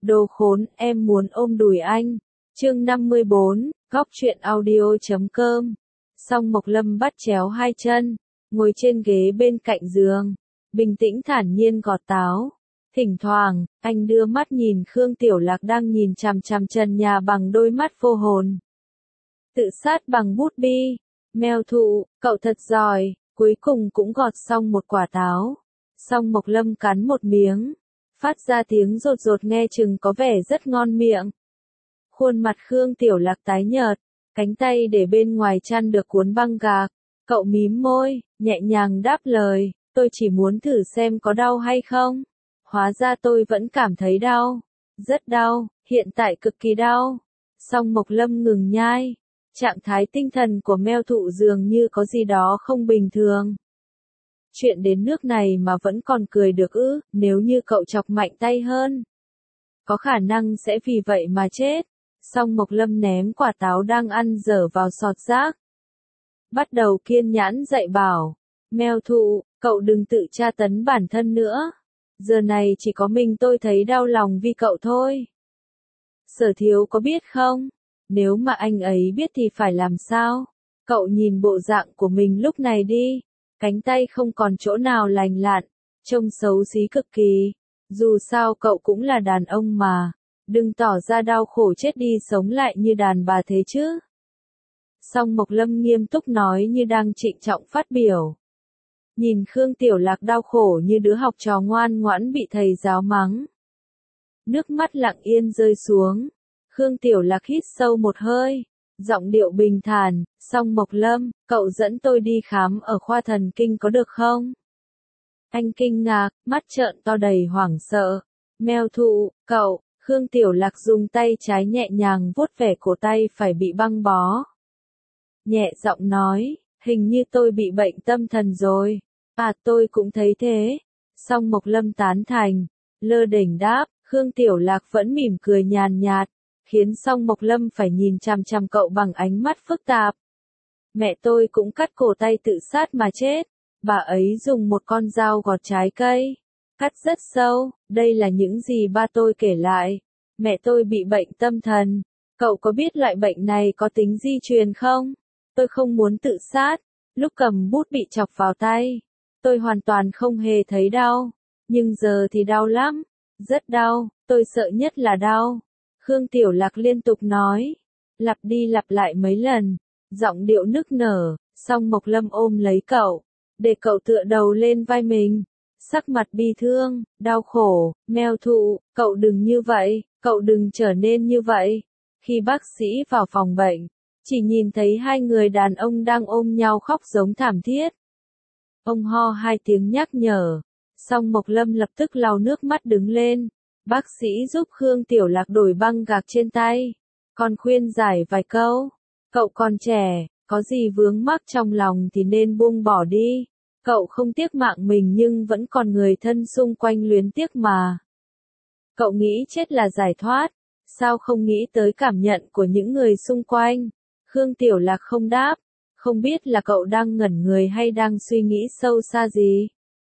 Đồ khốn, em muốn ôm đùi anh. Chương 54, góc truyện audio.com. Song Mộc Lâm bắt chéo hai chân, ngồi trên ghế bên cạnh giường, bình tĩnh thản nhiên gọt táo. Thỉnh thoảng, anh đưa mắt nhìn Khương Tiểu Lạc đang nhìn chằm chằm trần nhà bằng đôi mắt vô hồn. Tự sát bằng bút bi. Mèo thụ, cậu thật giỏi, cuối cùng cũng gọt xong một quả táo. Song Mộc Lâm cắn một miếng, phát ra tiếng rột rột nghe chừng có vẻ rất ngon miệng. Khuôn mặt Khương Tiểu Lạc tái nhợt, cánh tay để bên ngoài chăn được cuốn băng gạc. Cậu mím môi, nhẹ nhàng đáp lời, tôi chỉ muốn thử xem có đau hay không. Hóa ra tôi vẫn cảm thấy đau. Rất đau, hiện tại cực kỳ đau. Song Mộc Lâm ngừng nhai. Trạng thái tinh thần của mèo thụ dường như có gì đó không bình thường. Chuyện đến nước này mà vẫn còn cười được ư, nếu như cậu chọc mạnh tay hơn, có khả năng sẽ vì vậy mà chết. Song Mộc Lâm ném quả táo đang ăn dở vào sọt rác. Bắt đầu kiên nhẫn dạy bảo, mèo thụ, cậu đừng tự tra tấn bản thân nữa. Giờ này chỉ có mình tôi thấy đau lòng vì cậu thôi. Sở Thiếu có biết không? Nếu mà anh ấy biết thì phải làm sao? Cậu nhìn bộ dạng của mình lúc này đi. Cánh tay không còn chỗ nào lành lặn, trông xấu xí cực kỳ. Dù sao cậu cũng là đàn ông mà. Đừng tỏ ra đau khổ chết đi sống lại như đàn bà thế chứ. Song Mộc Lâm nghiêm túc nói như đang trịnh trọng phát biểu. Nhìn Khương Tiểu Lạc đau khổ như đứa học trò ngoan ngoãn bị thầy giáo mắng. Nước mắt lặng yên rơi xuống. Khương Tiểu Lạc hít sâu một hơi. Giọng điệu bình thản, Song Mộc Lâm, cậu dẫn tôi đi khám ở khoa thần kinh có được không? Anh kinh ngạc, mắt trợn to đầy hoảng sợ. Mèo thụ, cậu, Khương Tiểu Lạc dùng tay trái nhẹ nhàng vuốt ve cổ tay phải bị băng bó. Nhẹ giọng nói, hình như tôi bị bệnh tâm thần rồi. À tôi cũng thấy thế. Song Mộc Lâm tán thành, lơ đễnh đáp, Khương Tiểu Lạc vẫn mỉm cười nhàn nhạt, khiến Song Mộc Lâm phải nhìn chằm chằm cậu bằng ánh mắt phức tạp. Mẹ tôi cũng cắt cổ tay tự sát mà chết. Bà ấy dùng một con dao gọt trái cây, cắt rất sâu. Đây là những gì ba tôi kể lại. Mẹ tôi bị bệnh tâm thần. Cậu có biết loại bệnh này có tính di truyền không? Tôi không muốn tự sát. Lúc cầm bút bị chọc vào tay, tôi hoàn toàn không hề thấy đau. Nhưng giờ thì đau lắm. Rất đau, tôi sợ nhất là đau. Khương Tiểu Lạc liên tục nói. Lặp đi lặp lại mấy lần. Giọng điệu nức nở. Song Mộc Lâm ôm lấy cậu, để cậu tựa đầu lên vai mình. Sắc mặt bi thương, đau khổ, mèo thụ, cậu đừng như vậy, cậu đừng trở nên như vậy. Khi bác sĩ vào phòng bệnh, chỉ nhìn thấy hai người đàn ông đang ôm nhau khóc giống thảm thiết. Ông ho hai tiếng nhắc nhở. Song Mộc Lâm lập tức lau nước mắt đứng lên. Bác sĩ giúp Khương Tiểu Lạc đổi băng gạc trên tay. Còn khuyên giải vài câu. Cậu còn trẻ, có gì vướng mắc trong lòng thì nên buông bỏ đi. Cậu không tiếc mạng mình nhưng vẫn còn người thân xung quanh luyến tiếc mà. Cậu nghĩ chết là giải thoát. Sao không nghĩ tới cảm nhận của những người xung quanh? Khương Tiểu Lạc không đáp. Không biết là cậu đang ngẩn người hay đang suy nghĩ sâu xa gì.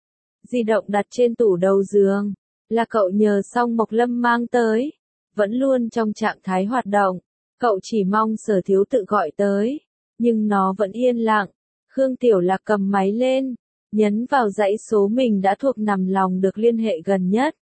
Di động đặt trên tủ đầu giường. Là cậu nhờ Song Mộc Lâm mang tới. Vẫn luôn trong trạng thái hoạt động. Cậu chỉ mong Sở Thiếu tự gọi tới. Nhưng nó vẫn yên lặng. Khương Tiểu Lạc cầm máy lên. Nhấn vào dãy số mình đã thuộc nằm lòng được liên hệ gần nhất.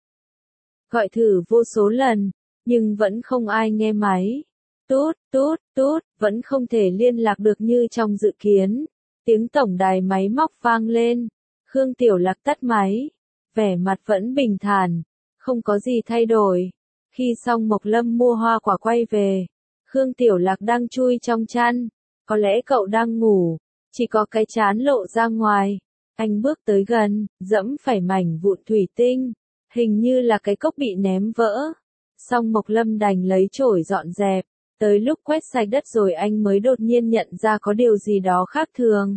Gọi thử vô số lần. Nhưng vẫn không ai nghe máy. Tút, tút, tút. Vẫn không thể liên lạc được như trong dự kiến. Tiếng tổng đài máy móc vang lên. Khương Tiểu Lạc tắt máy. Vẻ mặt vẫn bình thản. Không có gì thay đổi. Khi Song Mộc Lâm mua hoa quả quay về, Khương Tiểu Lạc đang chui trong chăn. Có lẽ cậu đang ngủ. Chỉ có cái trán lộ ra ngoài. Anh bước tới gần, dẫm phải mảnh vụn thủy tinh. Hình như là cái cốc bị ném vỡ. Song Mộc Lâm đành lấy chổi dọn dẹp. Tới lúc quét sạch đất rồi anh mới đột nhiên nhận ra có điều gì đó khác thường.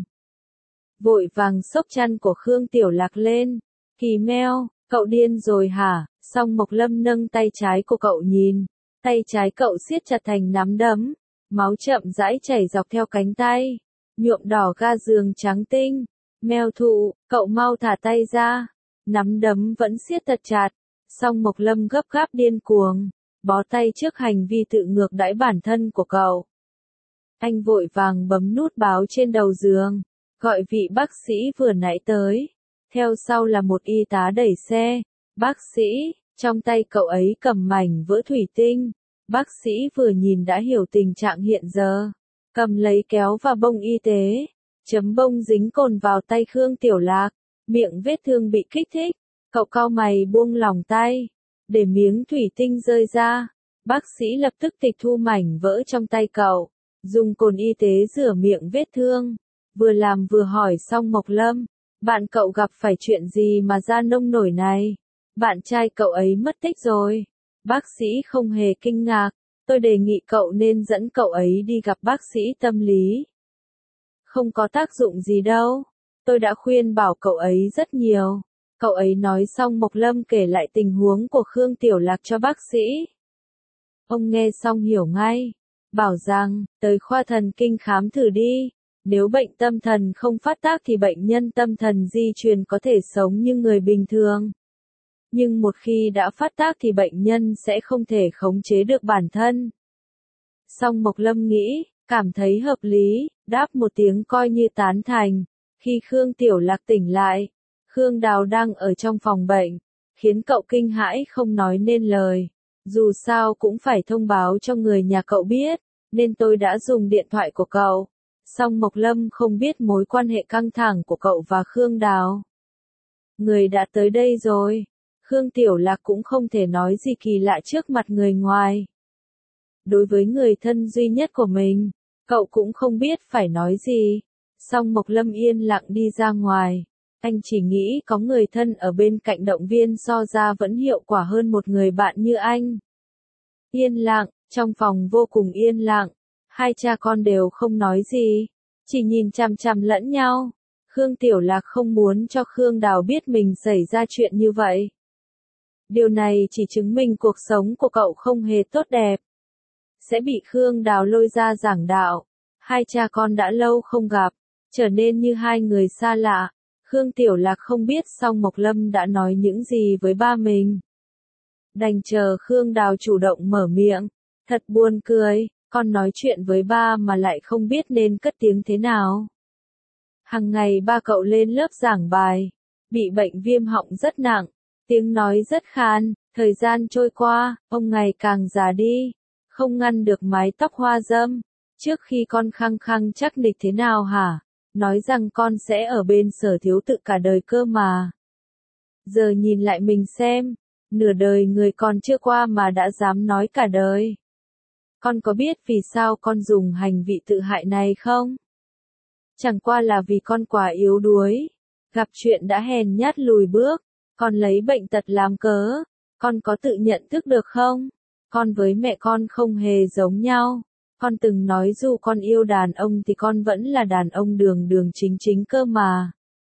Vội vàng xốc chăn của Khương Tiểu Lạc lên. Kỳ meo, cậu điên rồi hả? Song Mộc Lâm nâng tay trái của cậu nhìn. Tay trái cậu siết chặt thành nắm đấm. Máu chậm rãi chảy dọc theo cánh tay. Nhuộm đỏ ga giường trắng tinh. Mèo thụ, cậu mau thả tay ra. Nắm đấm vẫn siết thật chặt. Song Mộc Lâm gấp gáp điên cuồng, bó tay trước hành vi tự ngược đãi bản thân của cậu. Anh vội vàng bấm nút báo trên đầu giường, gọi vị bác sĩ vừa nãy tới. Theo sau là một y tá đẩy xe. Bác sĩ, trong tay cậu ấy cầm mảnh vỡ thủy tinh. Bác sĩ vừa nhìn đã hiểu tình trạng hiện giờ. Cầm lấy kéo và bông y tế. Chấm bông dính cồn vào tay Khương Tiểu Lạc. Miệng vết thương bị kích thích. Cậu cau mày buông lỏng tay. Để miếng thủy tinh rơi ra. Bác sĩ lập tức tịch thu mảnh vỡ trong tay cậu. Dùng cồn y tế rửa miệng vết thương. Vừa làm vừa hỏi Song Mộc Lâm. Bạn cậu gặp phải chuyện gì mà ra nông nổi này? Bạn trai cậu ấy mất tích rồi. Bác sĩ không hề kinh ngạc. Tôi đề nghị cậu nên dẫn cậu ấy đi gặp bác sĩ tâm lý. Không có tác dụng gì đâu. Tôi đã khuyên bảo cậu ấy rất nhiều. Cậu ấy nói xong Mộc Lâm kể lại tình huống của Khương Tiểu Lạc cho bác sĩ. Ông nghe xong hiểu ngay. Bảo rằng, tới khoa thần kinh khám thử đi. Nếu bệnh tâm thần không phát tác thì bệnh nhân tâm thần di truyền có thể sống như người bình thường. Nhưng một khi đã phát tác thì bệnh nhân sẽ không thể khống chế được bản thân. Song Mộc Lâm nghĩ, cảm thấy hợp lý, đáp một tiếng coi như tán thành. Khi Khương Tiểu Lạc tỉnh lại, Khương Đào đang ở trong phòng bệnh, khiến cậu kinh hãi không nói nên lời. Dù sao cũng phải thông báo cho người nhà cậu biết, nên tôi đã dùng điện thoại của cậu. Song Mộc Lâm không biết mối quan hệ căng thẳng của cậu và Khương Đào. Người đã tới đây rồi. Khương Tiểu Lạc cũng không thể nói gì kỳ lạ trước mặt người ngoài. Đối với người thân duy nhất của mình, cậu cũng không biết phải nói gì. Song Mộc Lâm yên lặng đi ra ngoài. Anh chỉ nghĩ có người thân ở bên cạnh động viên so ra vẫn hiệu quả hơn một người bạn như anh. Yên lặng, trong phòng vô cùng yên lặng. Hai cha con đều không nói gì, chỉ nhìn chằm chằm lẫn nhau. Khương Tiểu Lạc không muốn cho Khương Đào biết mình xảy ra chuyện như vậy. Điều này chỉ chứng minh cuộc sống của cậu không hề tốt đẹp. Sẽ bị Khương Đào lôi ra giảng đạo. Hai cha con đã lâu không gặp, trở nên như hai người xa lạ. Khương Tiểu Lạc không biết Song Mộc Lâm đã nói những gì với ba mình. Đành chờ Khương Đào chủ động mở miệng. Thật buồn cười, con nói chuyện với ba mà lại không biết nên cất tiếng thế nào. Hằng ngày ba cậu lên lớp giảng bài, bị bệnh viêm họng rất nặng, tiếng nói rất khan, thời gian trôi qua, ông ngày càng già đi, không ngăn được mái tóc hoa râm. Trước khi con khăng khăng chắc nịch thế nào hả? Nói rằng con sẽ ở bên Sở Thiếu Tự cả đời cơ mà. Giờ nhìn lại mình xem, nửa đời người còn chưa qua mà đã dám nói cả đời. Con có biết vì sao con dùng hành vi tự hại này không? Chẳng qua là vì con quá yếu đuối, gặp chuyện đã hèn nhát lùi bước, con lấy bệnh tật làm cớ. Con có tự nhận thức được không? Con với mẹ con không hề giống nhau. Con từng nói dù con yêu đàn ông thì con vẫn là đàn ông đường đường chính chính cơ mà.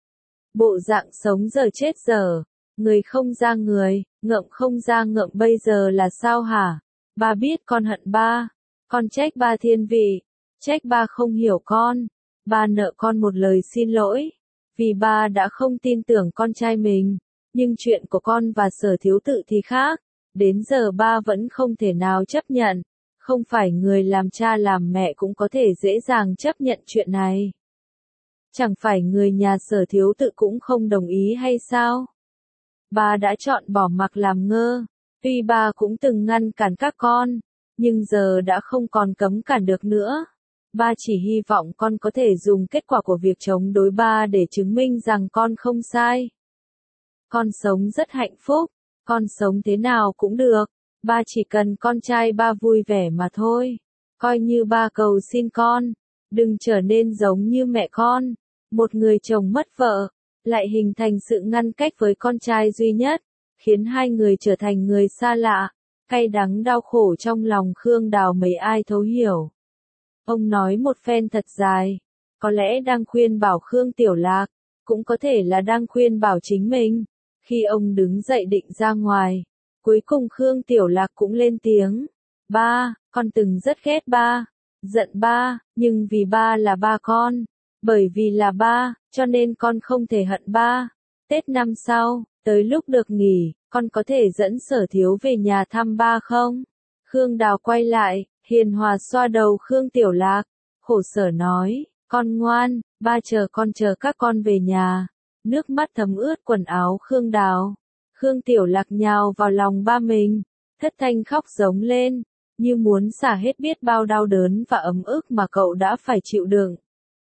Bộ dạng sống giờ chết giờ, người không ra người, ngợm không ra ngợm bây giờ là sao hả? Ba biết con hận ba, con trách ba thiên vị, trách ba không hiểu con, ba nợ con một lời xin lỗi, vì ba đã không tin tưởng con trai mình, nhưng chuyện của con và Sở Thiếu Tự thì khác, đến giờ ba vẫn không thể nào chấp nhận, không phải người làm cha làm mẹ cũng có thể dễ dàng chấp nhận chuyện này. Chẳng phải người nhà Sở Thiếu Tự cũng không đồng ý hay sao? Ba đã chọn bỏ mặc làm ngơ. Tuy ba cũng từng ngăn cản các con, nhưng giờ đã không còn cấm cản được nữa. Ba chỉ hy vọng con có thể dùng kết quả của việc chống đối ba để chứng minh rằng con không sai. Con sống rất hạnh phúc, con sống thế nào cũng được, ba chỉ cần con trai ba vui vẻ mà thôi. Coi như ba cầu xin con, đừng trở nên giống như mẹ con, một người chồng mất vợ, lại hình thành sự ngăn cách với con trai duy nhất, khiến hai người trở thành người xa lạ. Cay đắng đau khổ trong lòng Khương Đào mấy ai thấu hiểu. Ông nói một phen thật dài, có lẽ đang khuyên bảo Khương Tiểu Lạc, cũng có thể là đang khuyên bảo chính mình. Khi ông đứng dậy định ra ngoài, cuối cùng Khương Tiểu Lạc cũng lên tiếng. Ba, con từng rất ghét ba, giận ba, nhưng vì ba là ba con, bởi vì là ba, cho nên con không thể hận ba. Tết năm sau, tới lúc được nghỉ, con có thể dẫn Sở Thiếu về nhà thăm ba không? Khương Đào quay lại, hiền hòa xoa đầu Khương Tiểu Lạc, khổ sở nói, con ngoan, ba chờ các con về nhà. Nước mắt thấm ướt quần áo Khương Đào. Khương Tiểu Lạc nhào vào lòng ba mình, thất thanh khóc giống lên, như muốn xả hết biết bao đau đớn và ấm ức mà cậu đã phải chịu đựng.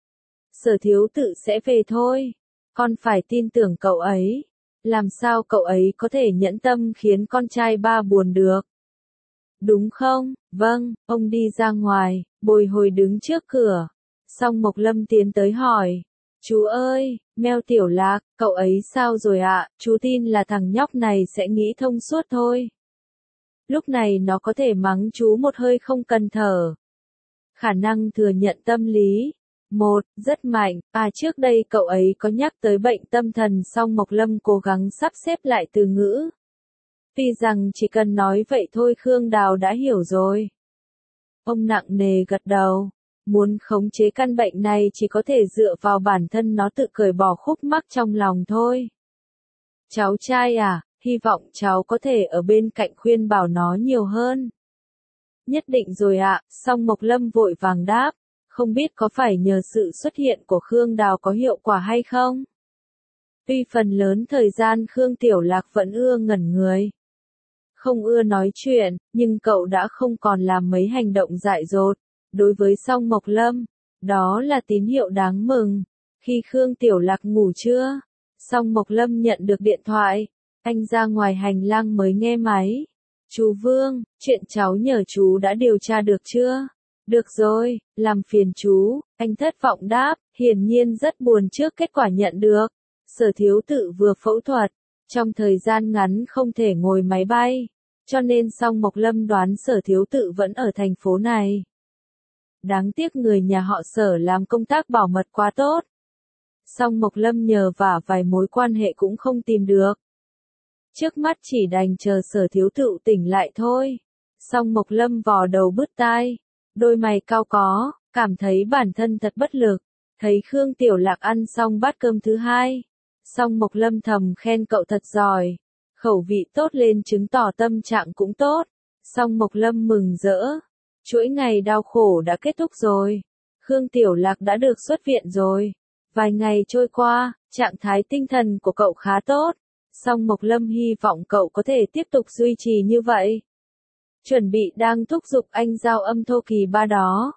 Sở Thiếu tự sẽ về thôi, con phải tin tưởng cậu ấy. Làm sao cậu ấy có thể nhẫn tâm khiến con trai ba buồn được? Đúng không? Vâng, ông đi ra ngoài, bồi hồi đứng trước cửa. Song Mộc Lâm tiến tới hỏi. Chú ơi, Meo Tiểu Lạc, cậu ấy sao rồi ạ? Chú tin là thằng nhóc này sẽ nghĩ thông suốt thôi. Lúc này nó có thể mắng chú một hơi không cần thở. Khả năng thừa nhận tâm lý. Rất mạnh, trước đây cậu ấy có nhắc tới bệnh tâm thần, song Mộc Lâm cố gắng sắp xếp lại từ ngữ. Tuy rằng chỉ cần nói vậy thôi Khương Đào đã hiểu rồi. Ông nặng nề gật đầu. Muốn khống chế căn bệnh này chỉ có thể dựa vào bản thân nó tự cởi bỏ khúc mắc trong lòng thôi. Cháu trai à, hy vọng cháu có thể ở bên cạnh khuyên bảo nó nhiều hơn. Nhất định rồi ạ, song Mộc Lâm vội vàng đáp. Không biết có phải nhờ sự xuất hiện của Khương Đào có hiệu quả hay không? Tuy phần lớn thời gian Khương Tiểu Lạc vẫn ưa ngẩn người. Không ưa nói chuyện, nhưng cậu đã không còn làm mấy hành động dại dột. Đối với song Mộc Lâm, đó là tín hiệu đáng mừng. Khi Khương Tiểu Lạc ngủ trưa, song Mộc Lâm nhận được điện thoại. Anh ra ngoài hành lang mới nghe máy. Chú Vương, chuyện cháu nhờ chú đã điều tra được chưa? Được rồi, làm phiền chú, anh thất vọng đáp, hiển nhiên rất buồn trước kết quả nhận được. Sở Thiếu Tự vừa phẫu thuật, trong thời gian ngắn không thể ngồi máy bay, cho nên song Mộc Lâm đoán Sở Thiếu Tự vẫn ở thành phố này. Đáng tiếc người nhà họ Sở làm công tác bảo mật quá tốt. Song Mộc Lâm nhờ vả vài mối quan hệ cũng không tìm được. Trước mắt chỉ đành chờ Sở Thiếu Tự tỉnh lại thôi. Song Mộc Lâm vò đầu bứt tai. Đôi mày cau có, cảm thấy bản thân thật bất lực. Thấy Khương Tiểu Lạc ăn xong bát cơm thứ hai. Song Mộc Lâm thầm khen cậu thật giỏi. Khẩu vị tốt lên chứng tỏ tâm trạng cũng tốt. Song Mộc Lâm mừng rỡ. Chuỗi ngày đau khổ đã kết thúc rồi. Khương Tiểu Lạc đã được xuất viện rồi. Vài ngày trôi qua, trạng thái tinh thần của cậu khá tốt. Song Mộc Lâm hy vọng cậu có thể tiếp tục duy trì như vậy. Chuẩn bị đang thúc giục anh giao âm thô kỳ ba đó.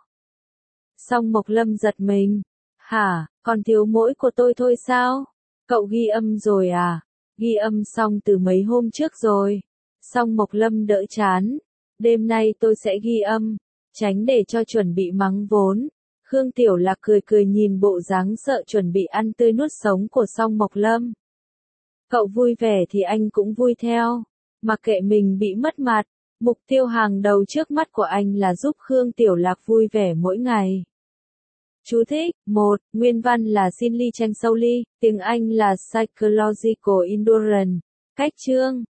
Song Mộc Lâm giật mình. Hả, còn thiếu mỗi của tôi thôi sao? Cậu ghi âm rồi à? Ghi âm xong từ mấy hôm trước rồi. Song Mộc Lâm đỡ chán. Đêm nay tôi sẽ ghi âm, tránh để cho chuẩn bị mắng vốn. Khương Tiểu Lạc cười cười nhìn bộ dáng sợ chuẩn bị ăn tươi nuốt sống của song Mộc Lâm. Cậu vui vẻ thì anh cũng vui theo. Mặc kệ mình bị mất mặt. Mục tiêu hàng đầu trước mắt của anh là giúp Khương Tiểu Lạc vui vẻ mỗi ngày. Chú thích: 1. Nguyên văn là Sin Lee Chang Sou Lee, tiếng Anh là Psychological Endurance. Cách chương